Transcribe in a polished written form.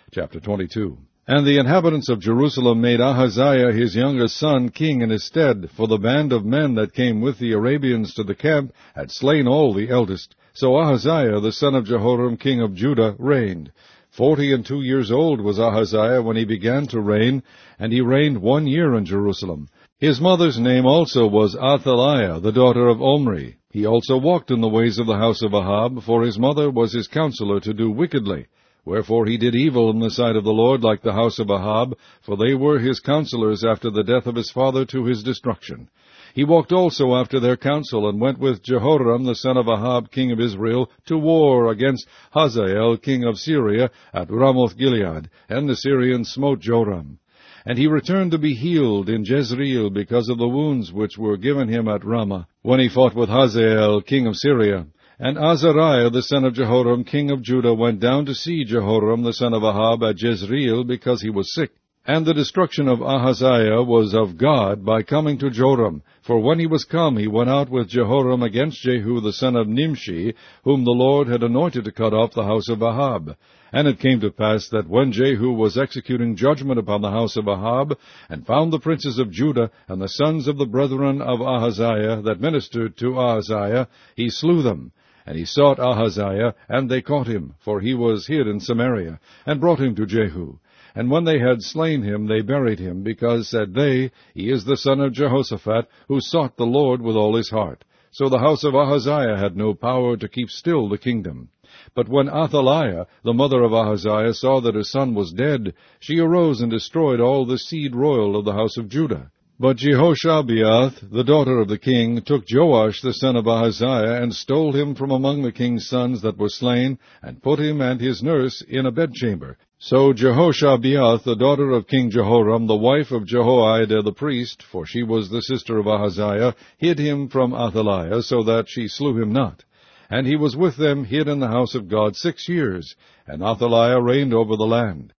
Chapter 22. And the inhabitants of Jerusalem made Ahaziah his youngest son king in his stead, for the band of men that came with the Arabians to the camp had slain all the eldest. So Ahaziah the son of Jehoram king of Judah reigned. 42 years old was Ahaziah when he began to reign, and he reigned 1 year in Jerusalem. His mother's name also was Athaliah, the daughter of Omri. He also walked in the ways of the house of Ahab, for his mother was his counselor to do wickedly. Wherefore he did evil in the sight of the Lord like the house of Ahab, for they were his counselors after the death of his father to his destruction. He walked also after their counsel, and went with Jehoram the son of Ahab king of Israel to war against Hazael king of Syria at Ramoth-Gilead, and the Syrians smote Joram. And he returned to be healed in Jezreel because of the wounds which were given him at Ramah, when he fought with Hazael king of Syria. And Azariah the son of Jehoram king of Judah went down to see Jehoram the son of Ahab at Jezreel, because he was sick. And the destruction of Ahaziah was of God by coming to Joram. For when he was come, he went out with Jehoram against Jehu the son of Nimshi, whom the Lord had anointed to cut off the house of Ahab. And it came to pass that when Jehu was executing judgment upon the house of Ahab, and found the princes of Judah and the sons of the brethren of Ahaziah that ministered to Ahaziah, he slew them. And he sought Ahaziah, and they caught him, for he was hid in Samaria, and brought him to Jehu. And when they had slain him, they buried him, because, said they, he is the son of Jehoshaphat, who sought the Lord with all his heart. So the house of Ahaziah had no power to keep still the kingdom. But when Athaliah, the mother of Ahaziah, saw that her son was dead, she arose and destroyed all the seed royal of the house of Judah. But Jehoshabeath, the daughter of the king, took Joash the son of Ahaziah, and stole him from among the king's sons that were slain, and put him and his nurse in a bedchamber. So Jehoshabeath, the daughter of King Jehoram, the wife of Jehoiada the priest, for she was the sister of Ahaziah, hid him from Athaliah, so that she slew him not. And he was with them hid in the house of God 6 years, and Athaliah reigned over the land.